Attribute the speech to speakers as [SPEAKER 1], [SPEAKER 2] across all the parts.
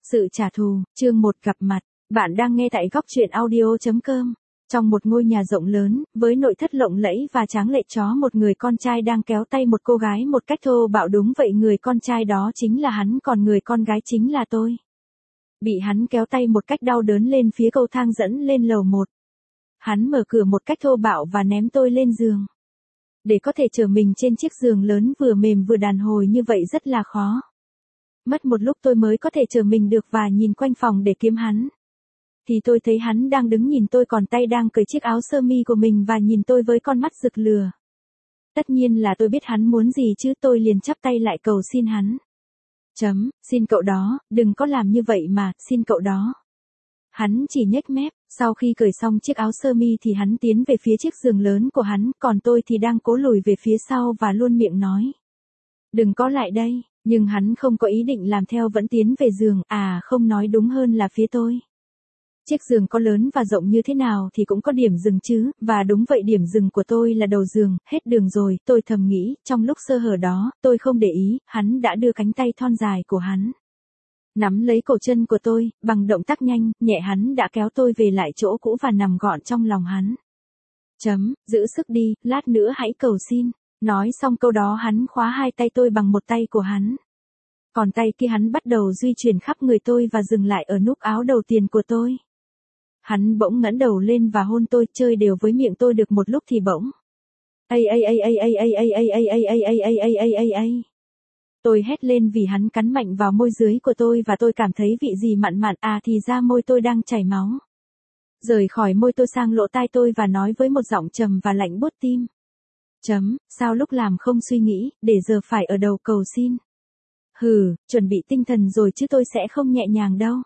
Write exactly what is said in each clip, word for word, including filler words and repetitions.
[SPEAKER 1] Sự trả thù, chương một gặp mặt. Bạn đang nghe tại góc truyện audio chấm com. Trong một ngôi nhà rộng lớn, với nội thất lộng lẫy và tráng lệ chó một người con trai đang kéo tay một cô gái một cách thô bạo, đúng vậy, người con trai đó chính là hắn, còn người con gái chính là tôi. Bị hắn kéo tay một cách đau đớn lên phía cầu thang dẫn lên lầu một. Hắn mở cửa một cách thô bạo và ném tôi lên giường. Để có thể chở mình trên chiếc giường lớn vừa mềm vừa đàn hồi như vậy rất là khó. Mất một lúc tôi mới có thể chở mình được và nhìn quanh phòng để kiếm hắn. Thì tôi thấy hắn đang đứng nhìn tôi, còn tay đang cởi chiếc áo sơ mi của mình và nhìn tôi với con mắt rực lửa. Tất nhiên là tôi biết hắn muốn gì chứ, tôi liền chắp tay lại cầu xin hắn. Chấm, xin cậu đó, đừng có làm như vậy mà, xin cậu đó. Hắn chỉ nhếch mép, sau khi cởi xong chiếc áo sơ mi thì hắn tiến về phía chiếc giường lớn của hắn, còn tôi thì đang cố lùi về phía sau và luôn miệng nói. Đừng có lại đây, nhưng hắn không có ý định làm theo, vẫn tiến về giường, à không, nói đúng hơn là phía tôi. Chiếc giường có lớn và rộng như thế nào thì cũng có điểm dừng chứ, và đúng vậy, điểm dừng của tôi là đầu giường, hết đường rồi, tôi thầm nghĩ, trong lúc sơ hở đó, tôi không để ý, hắn đã đưa cánh tay thon dài của hắn nắm lấy cổ chân của tôi, bằng động tác nhanh, nhẹ hắn đã kéo tôi về lại chỗ cũ và nằm gọn trong lòng hắn. Chấm, giữ sức đi, lát nữa hãy cầu xin. Nói xong câu đó hắn khóa hai tay tôi bằng một tay của hắn. Còn tay kia hắn bắt đầu di chuyển khắp người tôi và dừng lại ở nút áo đầu tiên của tôi. Hắn bỗng ngẩng đầu lên và hôn tôi, chơi đều với miệng tôi được một lúc thì bỗng. Ây ây ây ây ây ây ây ây ây ây ây ây ây ây ây ây ây. Tôi hét lên vì hắn cắn mạnh vào môi dưới của tôi và tôi cảm thấy vị gì mặn mặn, à thì ra môi tôi đang chảy máu. Rời khỏi môi tôi sang lỗ tai tôi và nói với một giọng trầm và lạnh buốt tim. Chấm, sao lúc làm không suy nghĩ, để giờ phải ở đầu cầu xin. Hừ, chuẩn bị tinh thần rồi chứ, tôi sẽ không nhẹ nhàng đâu.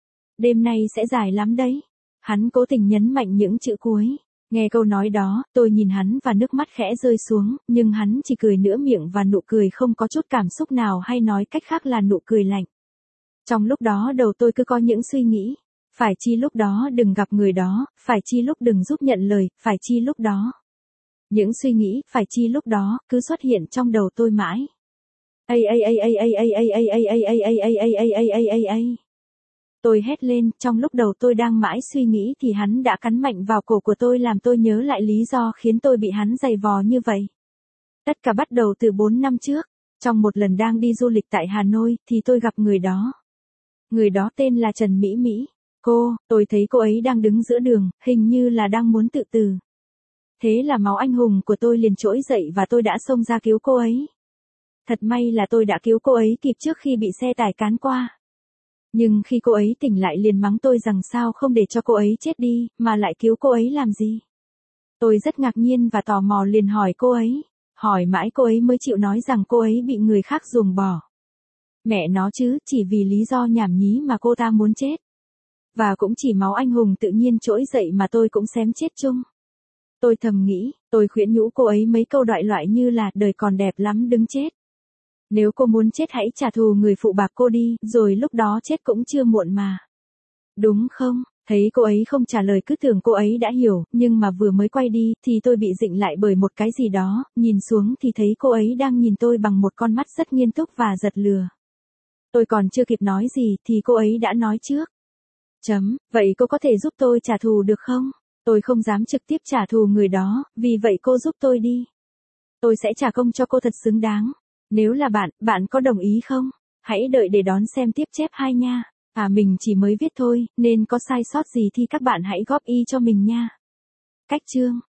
[SPEAKER 1] Đêm nay sẽ dài lắm đấy. Hắn cố tình nhấn mạnh những chữ cuối. Nghe câu nói đó, tôi nhìn hắn và nước mắt khẽ rơi xuống, nhưng hắn chỉ cười nửa miệng và nụ cười không có chút cảm xúc nào, hay nói cách khác là nụ cười lạnh. Trong lúc đó đầu tôi cứ có những suy nghĩ. Phải chi lúc đó đừng gặp người đó, phải chi lúc đừng giúp nhận lời, phải chi lúc đó. Những suy nghĩ, phải chi lúc đó, cứ xuất hiện trong đầu tôi mãi. Ây ây ây ây ây ây ây ây ây ây ây ây ây ây ây ây ây ây ây. Tôi hét lên, trong lúc đầu tôi đang mãi suy nghĩ thì hắn đã cắn mạnh vào cổ của tôi, làm tôi nhớ lại lý do khiến tôi bị hắn giày vò như vậy. Tất cả bắt đầu từ bốn năm trước, trong một lần đang đi du lịch tại Hà Nội thì tôi gặp người đó. Người đó tên là Trần Mỹ Mỹ. Cô, tôi thấy cô ấy đang đứng giữa đường, hình như là đang muốn tự tử. Thế là máu anh hùng của tôi liền trỗi dậy và tôi đã xông ra cứu cô ấy. Thật may là tôi đã cứu cô ấy kịp trước khi bị xe tải cán qua. Nhưng khi cô ấy tỉnh lại liền mắng tôi rằng sao không để cho cô ấy chết đi, mà lại cứu cô ấy làm gì. Tôi rất ngạc nhiên và tò mò liền hỏi cô ấy. Hỏi mãi cô ấy mới chịu nói rằng cô ấy bị người khác ruồng bỏ. Mẹ nó chứ, chỉ vì lý do nhảm nhí mà cô ta muốn chết. Và cũng chỉ máu anh hùng tự nhiên trỗi dậy mà tôi cũng xém chết chung. Tôi thầm nghĩ, tôi khuyên nhủ cô ấy mấy câu đại loại như là đời còn đẹp lắm đừng chết. Nếu cô muốn chết hãy trả thù người phụ bạc cô đi, rồi lúc đó chết cũng chưa muộn mà. Đúng không? Thấy cô ấy không trả lời cứ tưởng cô ấy đã hiểu, nhưng mà vừa mới quay đi thì tôi bị dịnh lại bởi một cái gì đó, nhìn xuống thì thấy cô ấy đang nhìn tôi bằng một con mắt rất nghiêm túc và giật lừa. Tôi còn chưa kịp nói gì thì cô ấy đã nói trước. Chấm, vậy cô có thể giúp tôi trả thù được không? Tôi không dám trực tiếp trả thù người đó, vì vậy cô giúp tôi đi. Tôi sẽ trả công cho cô thật xứng đáng. Nếu là bạn, bạn có đồng ý không? Hãy đợi để đón xem tiếp chép hai nha. À mình chỉ mới viết thôi, nên có sai sót gì thì các bạn hãy góp ý cho mình nha. Cách chương